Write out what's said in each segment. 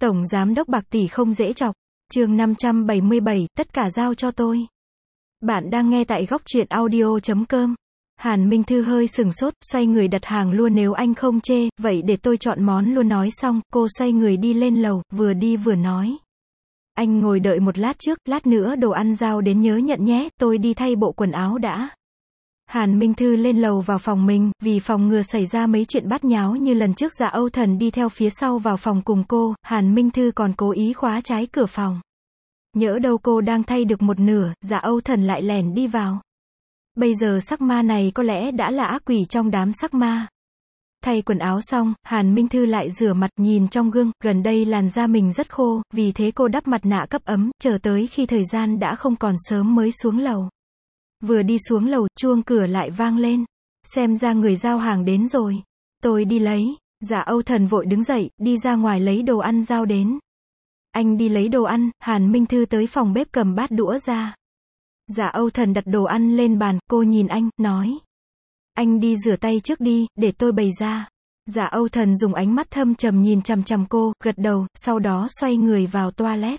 Tổng giám đốc bạc tỷ không dễ chọc. Chương 577, tất cả giao cho tôi. Bạn đang nghe tại góc truyện audio.com. Hàn Minh Thư hơi sừng sốt, xoay người đặt hàng luôn nếu anh không chê, vậy để tôi chọn món luôn nói xong, cô xoay người đi lên lầu, vừa đi vừa nói. Anh ngồi đợi một lát trước, lát nữa đồ ăn giao đến nhớ nhận nhé, tôi đi thay bộ quần áo đã. Hàn Minh Thư lên lầu vào phòng mình, vì phòng ngừa xảy ra mấy chuyện bát nháo như lần trước. Dạ Âu Thần đi theo phía sau vào phòng cùng cô, Hàn Minh Thư còn cố ý khóa trái cửa phòng. Nhỡ đâu cô đang thay được một nửa, Dạ Âu Thần lại lẻn đi vào. Bây giờ sắc ma này có lẽ đã là ác quỷ trong đám sắc ma. Thay quần áo xong, Hàn Minh Thư lại rửa mặt, nhìn trong gương, gần đây làn da mình rất khô, vì thế cô đắp mặt nạ cấp ấm, chờ tới khi thời gian đã không còn sớm mới xuống lầu. Vừa đi xuống lầu, chuông cửa lại vang lên. Xem ra người giao hàng đến rồi. Tôi đi lấy. Dạ Âu Thần vội đứng dậy, đi ra ngoài lấy đồ ăn giao đến. Anh đi lấy đồ ăn, Hàn Minh Thư tới phòng bếp cầm bát đũa ra. Dạ Âu Thần đặt đồ ăn lên bàn, cô nhìn anh, nói. Anh đi rửa tay trước đi, để tôi bày ra. Dạ Âu Thần dùng ánh mắt thâm trầm nhìn chằm chằm cô, gật đầu, sau đó xoay người vào toilet.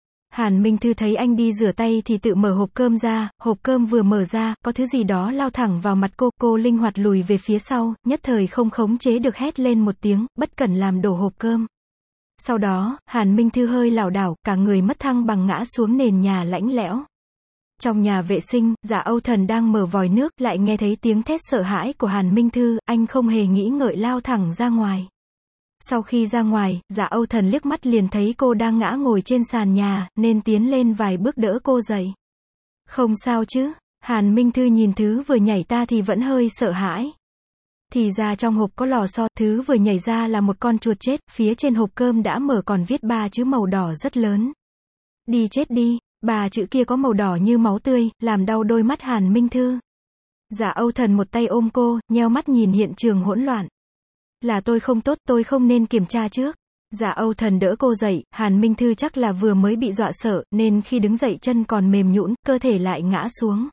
Hàn Minh Thư thấy anh đi rửa tay thì tự mở hộp cơm ra, hộp cơm vừa mở ra, có thứ gì đó lao thẳng vào mặt cô linh hoạt lùi về phía sau, nhất thời không khống chế được hét lên một tiếng, bất cẩn làm đổ hộp cơm. Sau đó, Hàn Minh Thư hơi lảo đảo, cả người mất thăng bằng ngã xuống nền nhà lạnh lẽo. Trong nhà vệ sinh, Dạ Âu Thần đang mở vòi nước, lại nghe thấy tiếng thét sợ hãi của Hàn Minh Thư, anh không hề nghĩ ngợi lao thẳng ra ngoài. Sau khi ra ngoài, Dạ Âu Thần liếc mắt liền thấy cô đang ngã ngồi trên sàn nhà, nên tiến lên vài bước đỡ cô dậy. Không sao chứ? Hàn Minh Thư nhìn thứ vừa nhảy ta thì vẫn hơi sợ hãi. Thì ra trong hộp có lò xo, thứ vừa nhảy ra là một con chuột chết, phía trên hộp cơm đã mở còn viết 3 chữ màu đỏ rất lớn. Đi chết đi, 3 chữ kia có màu đỏ như máu tươi, làm đau đôi mắt Hàn Minh Thư. Dạ Âu Thần một tay ôm cô, nheo mắt nhìn hiện trường hỗn loạn. Là tôi không tốt, tôi không nên kiểm tra trước. Dạ Âu Thần đỡ cô dậy, Hàn Minh Thư chắc là vừa mới bị dọa sợ, nên khi đứng dậy chân còn mềm nhũn, cơ thể lại ngã xuống.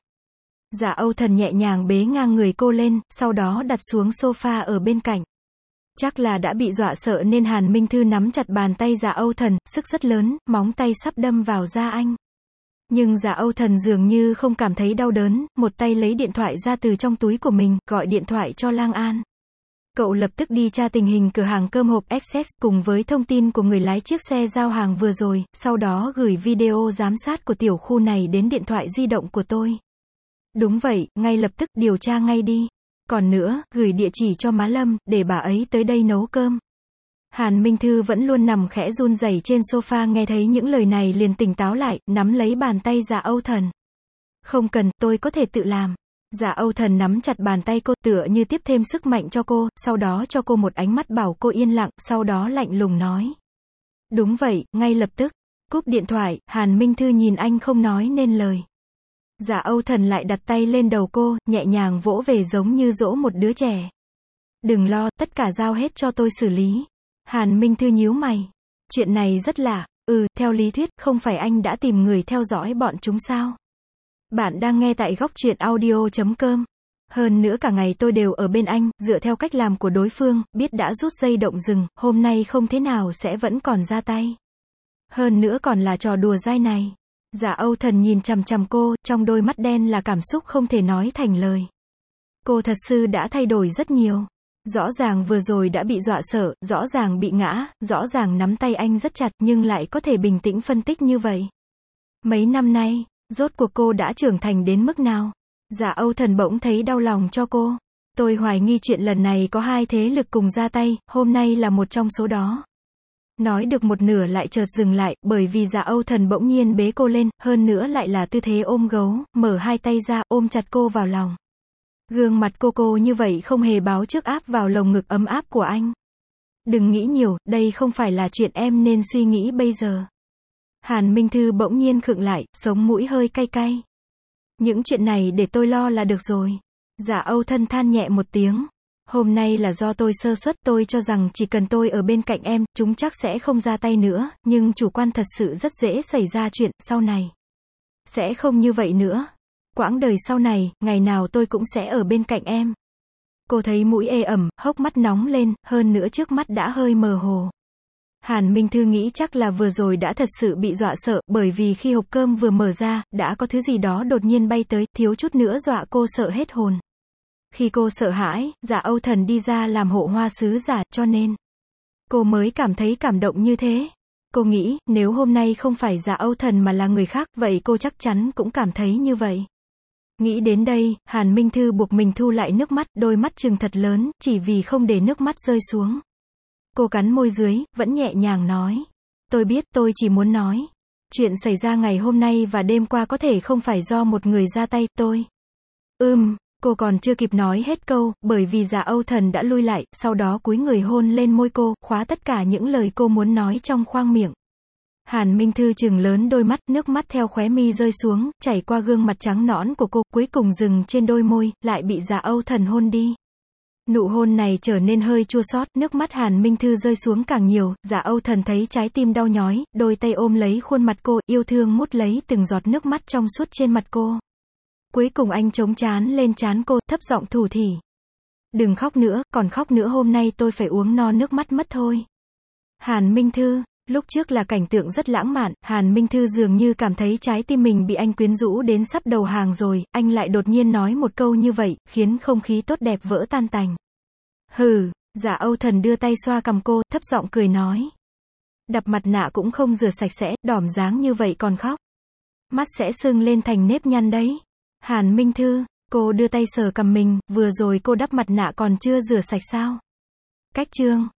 Dạ Âu Thần nhẹ nhàng bế ngang người cô lên, sau đó đặt xuống sofa ở bên cạnh. Chắc là đã bị dọa sợ nên Hàn Minh Thư nắm chặt bàn tay Dạ Âu Thần, sức rất lớn, móng tay sắp đâm vào da anh. Nhưng Dạ Âu Thần dường như không cảm thấy đau đớn, một tay lấy điện thoại ra từ trong túi của mình, gọi điện thoại cho Lang An. Cậu lập tức đi tra tình hình cửa hàng cơm hộp Access cùng với thông tin của người lái chiếc xe giao hàng vừa rồi, sau đó gửi video giám sát của tiểu khu này đến điện thoại di động của tôi. Đúng vậy, ngay lập tức điều tra ngay đi. Còn nữa, gửi địa chỉ cho má Lâm, để bà ấy tới đây nấu cơm. Hàn Minh Thư vẫn luôn nằm khẽ run rẩy trên sofa, nghe thấy những lời này liền tỉnh táo lại, nắm lấy bàn tay Dạ Âu Thần. Không cần, tôi có thể tự làm. Dạ Âu Thần nắm chặt bàn tay cô, tựa như tiếp thêm sức mạnh cho cô, sau đó cho cô một ánh mắt bảo cô yên lặng, sau đó lạnh lùng nói. Đúng vậy, ngay lập tức. Cúp điện thoại, Hàn Minh Thư nhìn anh không nói nên lời. Dạ Âu Thần lại đặt tay lên đầu cô, nhẹ nhàng vỗ về giống như dỗ một đứa trẻ. Đừng lo, tất cả giao hết cho tôi xử lý. Hàn Minh Thư nhíu mày. Chuyện này rất lạ. Theo lý thuyết, không phải anh đã tìm người theo dõi bọn chúng sao? Bạn đang nghe tại góc truyện audio.com. Hơn nữa cả ngày tôi đều ở bên anh, dựa theo cách làm của đối phương, biết đã rút dây động rừng, hôm nay không thế nào sẽ vẫn còn ra tay. Hơn nữa còn là trò đùa dai này. Dạ Âu Thần nhìn chằm chằm cô, trong đôi mắt đen là cảm xúc không thể nói thành lời. Cô thật sự đã thay đổi rất nhiều. Rõ ràng vừa rồi đã bị dọa sợ, rõ ràng bị ngã, rõ ràng nắm tay anh rất chặt, nhưng lại có thể bình tĩnh phân tích như vậy. Mấy năm nay, rốt cuộc cô đã trưởng thành đến mức nào? Dạ Âu Thần bỗng thấy đau lòng cho cô. Tôi hoài nghi chuyện lần này có hai thế lực cùng ra tay, hôm nay là một trong số đó. Nói được một nửa lại chợt dừng lại, bởi vì Dạ Âu Thần bỗng nhiên bế cô lên, hơn nữa lại là tư thế ôm gấu, mở hai tay ra, ôm chặt cô vào lòng. Gương mặt cô như vậy không hề báo trước áp vào lồng ngực ấm áp của anh. Đừng nghĩ nhiều, đây không phải là chuyện em nên suy nghĩ bây giờ. Hàn Minh Thư bỗng nhiên khựng lại, sống mũi hơi cay cay. Những chuyện này để tôi lo là được rồi. Dạ Âu Thần than nhẹ một tiếng. Hôm nay là do tôi sơ suất, tôi cho rằng chỉ cần tôi ở bên cạnh em, chúng chắc sẽ không ra tay nữa, nhưng chủ quan thật sự rất dễ xảy ra chuyện, sau này. Sẽ không như vậy nữa. Quãng đời sau này, ngày nào tôi cũng sẽ ở bên cạnh em. Cô thấy mũi ê ẩm, hốc mắt nóng lên, hơn nữa trước mắt đã hơi mờ hồ. Hàn Minh Thư nghĩ chắc là vừa rồi đã thật sự bị dọa sợ, bởi vì khi hộp cơm vừa mở ra, đã có thứ gì đó đột nhiên bay tới, thiếu chút nữa dọa cô sợ hết hồn. Khi cô sợ hãi, Dạ Âu Thần đi ra làm hộ hoa sứ giả, cho nên cô mới cảm thấy cảm động như thế. Cô nghĩ, nếu hôm nay không phải Dạ Âu Thần mà là người khác, vậy cô chắc chắn cũng cảm thấy như vậy. Nghĩ đến đây, Hàn Minh Thư buộc mình thu lại nước mắt, đôi mắt trừng thật lớn, chỉ vì không để nước mắt rơi xuống. Cô cắn môi dưới, vẫn nhẹ nhàng nói. Tôi biết, tôi chỉ muốn nói. Chuyện xảy ra ngày hôm nay và đêm qua có thể không phải do một người ra tay, tôi. Cô còn chưa kịp nói hết câu, bởi vì Dạ Âu Thần đã lui lại, sau đó cúi người hôn lên môi cô, khóa tất cả những lời cô muốn nói trong khoang miệng. Hàn Minh Thư trừng lớn đôi mắt, nước mắt theo khóe mi rơi xuống, chảy qua gương mặt trắng nõn của cô, cuối cùng dừng trên đôi môi, lại bị Dạ Âu Thần hôn đi. Nụ hôn này trở nên hơi chua xót, nước mắt Hàn Minh Thư rơi xuống càng nhiều, Dạ Âu Thần thấy trái tim đau nhói, đôi tay ôm lấy khuôn mặt cô, yêu thương mút lấy từng giọt nước mắt trong suốt trên mặt cô. Cuối cùng anh chống trán lên trán cô, thấp giọng thủ thỉ. Đừng khóc nữa, còn khóc nữa hôm nay tôi phải uống no nước mắt mất thôi. Hàn Minh Thư, lúc trước là cảnh tượng rất lãng mạn, Hàn Minh Thư dường như cảm thấy trái tim mình bị anh quyến rũ đến sắp đầu hàng rồi, anh lại đột nhiên nói một câu như vậy, khiến không khí tốt đẹp vỡ tan tành. Hừ, Dạ Âu Thần đưa tay xoa cằm cô, thấp giọng cười nói. Đập mặt nạ cũng không rửa sạch sẽ, đỏm dáng như vậy còn khóc. Mắt sẽ sưng lên thành nếp nhăn đấy. Hàn Minh Thư, cô đưa tay sờ cằm mình, vừa rồi cô đắp mặt nạ còn chưa rửa sạch sao? Cách chương